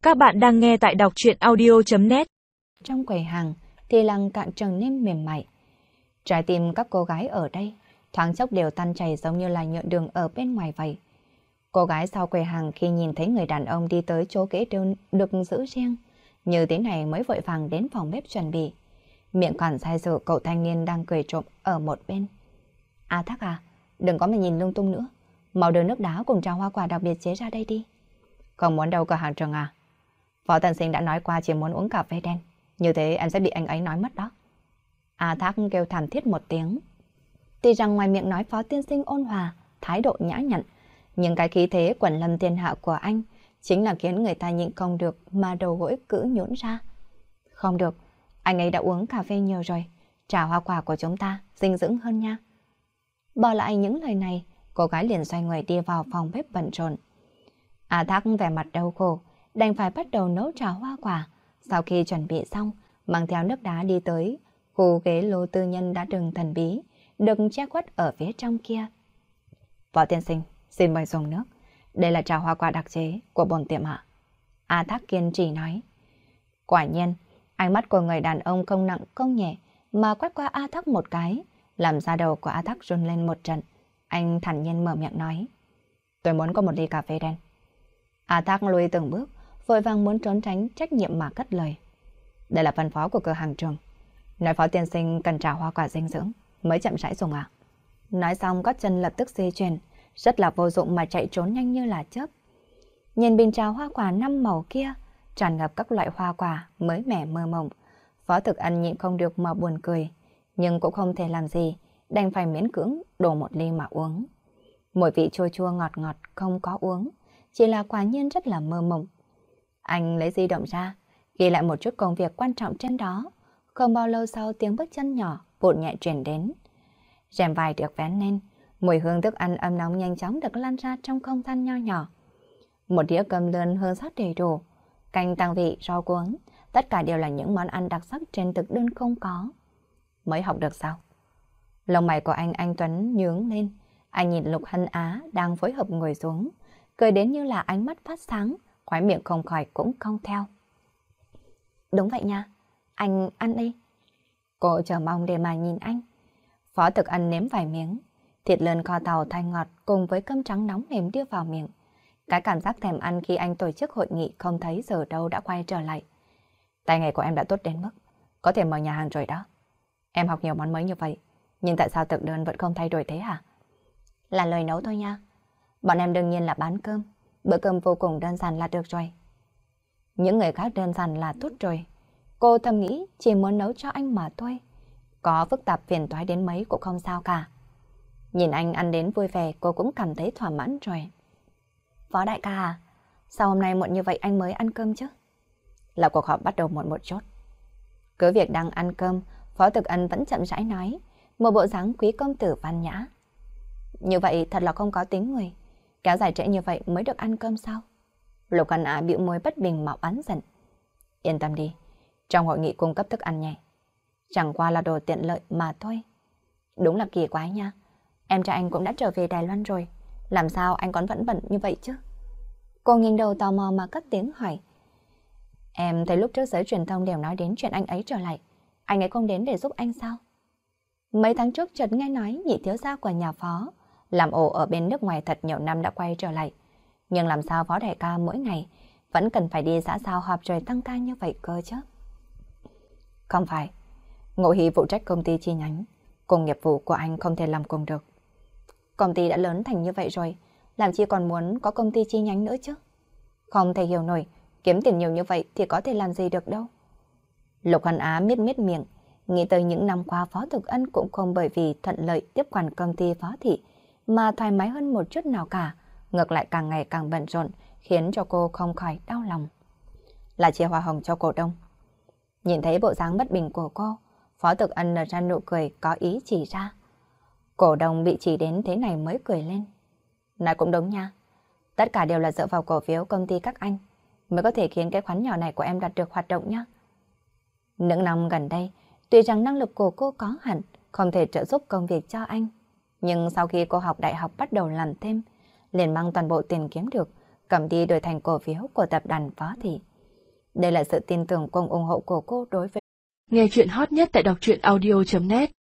Các bạn đang nghe tại đọc truyện audio.net. Trong quầy hàng thì lăng cạn trở nên mềm mại. Trái tim các cô gái ở đây thoáng chốc đều tan chảy giống như là nhựa đường ở bên ngoài vậy. Cô gái sau quầy hàng khi nhìn thấy người đàn ông đi tới chỗ ghế được giữ riêng, như thế này mới vội vàng đến phòng bếp chuẩn bị. Miệng còn sai sự cậu thanh niên đang cười trộm ở một bên. À Thác à, đừng có mà nhìn lung tung nữa. Mau đưa nước đá cùng trà hoa quả đặc biệt chế ra đây đi. Không muốn đâu cửa hàng Trường à. Phó Tân Sinh đã nói qua chỉ muốn uống cà phê đen. Như thế em sẽ bị anh ấy nói mất đó. A Thác kêu thảm thiết một tiếng. Tuy rằng ngoài miệng nói Phó Tiên Sinh ôn hòa, thái độ nhã nhặn, nhưng cái khí thế quần lâm thiên hạ của anh chính là khiến người ta nhịn không được mà đầu gối cứ nhũn ra. Không được, anh ấy đã uống cà phê nhiều rồi. Trà hoa quả của chúng ta dinh dưỡng hơn nha. Bỏ lại những lời này, cô gái liền xoay người đi vào phòng bếp bận rộn. A Thác vẻ mặt đau khổ, đành phải bắt đầu nấu trà hoa quả. Sau khi chuẩn bị xong, mang theo nước đá đi tới khu ghế lô tư nhân đã từng thần bí, được che khuất ở phía trong kia. Võ tiên sinh, xin mời dùng nước. Đây là trà hoa quả đặc chế của bổn tiệm ạ. A Thác kiên trì nói. Quả nhiên, ánh mắt của người đàn ông không nặng không nhẹ mà quét qua A Thác một cái, làm da đầu của A Thác run lên một trận. Anh thản nhiên mở miệng nói. Tôi muốn có một ly cà phê đen. A Thác lùi từng bước, vội vàng muốn trốn tránh trách nhiệm mà cất lời. Đây là phân phó của cửa hàng Trường. Nói Phó tiên sinh cần trà hoa quả dinh dưỡng mới chậm rãi dùng à. Nói xong gót chân lập tức di chuyển, rất là vô dụng mà chạy trốn nhanh như là chớp. Nhìn bình trà hoa quả 5 màu kia, tràn ngập các loại hoa quả mới mẻ mơ mộng. Phó Thực Ân nhịn không được mà buồn cười, nhưng cũng không thể làm gì, đành phải miễn cưỡng đổ một ly mà uống. Mùi vị chua chua ngọt ngọt không có uống, chỉ là quả nhiên rất là mơ mộng. Anh lấy di động ra, ghi lại một chút công việc quan trọng trên đó. Không bao lâu sau tiếng bước chân nhỏ vụn nhẹ truyền đến. Rèm vải được vén lên, mùi hương thức ăn ấm nóng nhanh chóng được lan ra trong không gian nho nhỏ. Một đĩa cơm lươn hương sắc đầy đủ, canh tăng vị, rau cuống, tất cả đều là những món ăn đặc sắc trên thực đơn không có. Mới học được sao? Lông mày của anh Tuấn nhướng lên, anh nhìn Lục Hân Á đang phối hợp ngồi xuống, cười đến như là ánh mắt phát sáng, khóe miệng không khỏi cũng cong theo. Đúng vậy nha, anh ăn đi. Cô chờ mong để mà nhìn anh. Phó Thực Ân nếm vài miếng, thịt lợn kho tàu thanh ngọt cùng với cơm trắng nóng mềm đưa vào miệng. Cái cảm giác thèm ăn khi anh tổ chức hội nghị không thấy giờ đâu đã quay trở lại. Tay nghề của em đã tốt đến mức có thể mở nhà hàng rồi đó. Em học nhiều món mới như vậy, nhưng tại sao thực đơn vẫn không thay đổi thế hả? Là lời nấu thôi nha. Bọn em đương nhiên là bán cơm. Bữa cơm vô cùng đơn giản là được rồi. Những người khác đơn giản là tốt rồi. Cô thầm nghĩ chỉ muốn nấu cho anh mà thôi. Có phức tạp phiền toái đến mấy cũng không sao cả. Nhìn anh ăn đến vui vẻ cô cũng cảm thấy thỏa mãn rồi. Phó đại ca à, sao hôm nay muộn như vậy anh mới ăn cơm chứ? Là cuộc họp bắt đầu muộn một chút. Cứ việc đang ăn cơm, Phó Thực Ân vẫn chậm rãi nói, một bộ dáng quý công tử văn nhã. Như vậy thật là không có tính người. Kéo dài trễ như vậy mới được ăn cơm sao? Lục Hân Á bĩu môi bất bình mà oán giận. Yên tâm đi, trong hội nghị cung cấp thức ăn nhẹ, chẳng qua là đồ tiện lợi mà thôi. Đúng là kỳ quái nha. Em trai anh cũng đã trở về Đài Loan rồi, làm sao anh còn vẫn bận như vậy chứ? Cô nghiêng đầu tò mò mà cất tiếng hỏi. Em thấy lúc trước giới truyền thông đều nói đến chuyện anh ấy trở lại, anh ấy không đến để giúp anh sao? Mấy tháng trước chợt nghe nói nhị thiếu gia của nhà Phó làm ổ ở bên nước ngoài thật nhiều năm đã quay trở lại. Nhưng làm sao Phó đại ca mỗi ngày vẫn cần phải đi xã giao họp rồi tăng ca như vậy cơ chứ? Không phải, Ngộ Hỷ phụ trách công ty chi nhánh, cùng nghiệp vụ của anh không thể làm cùng được. Công ty đã lớn thành như vậy rồi, làm chi còn muốn có công ty chi nhánh nữa chứ? Không thể hiểu nổi, kiếm tiền nhiều như vậy thì có thể làm gì được đâu. Lục Hân Á miết miết miệng, nghĩ tới những năm qua Phó Thực Ân cũng không bởi vì thuận lợi tiếp quản công ty Phó Thị mà thoải mái hơn một chút nào cả, ngược lại càng ngày càng bận rộn, khiến cho cô không khỏi đau lòng. Là chia hoa hồng cho cổ đông. Nhìn thấy bộ dáng bất bình của cô, Phó Thực Ân nở ra nụ cười có ý chỉ ra. Cổ đông bị chỉ đến thế này mới cười lên. Nói cũng đúng nha. Tất cả đều là dựa vào cổ phiếu công ty các anh mới có thể khiến cái khoản nhỏ này của em đạt được hoạt động nhá. Những năm gần đây, tuy rằng năng lực của cô có hẳn, không thể trợ giúp công việc cho anh. Nhưng sau khi cô học đại học bắt đầu làm thêm, liền mang toàn bộ tiền kiếm được, cầm đi đổi thành cổ phiếu của tập đoàn Phó Thị. Đây là sự tin tưởng cùng ủng hộ của cô đối với... Nghe chuyện hot nhất tại đọc truyện audio.net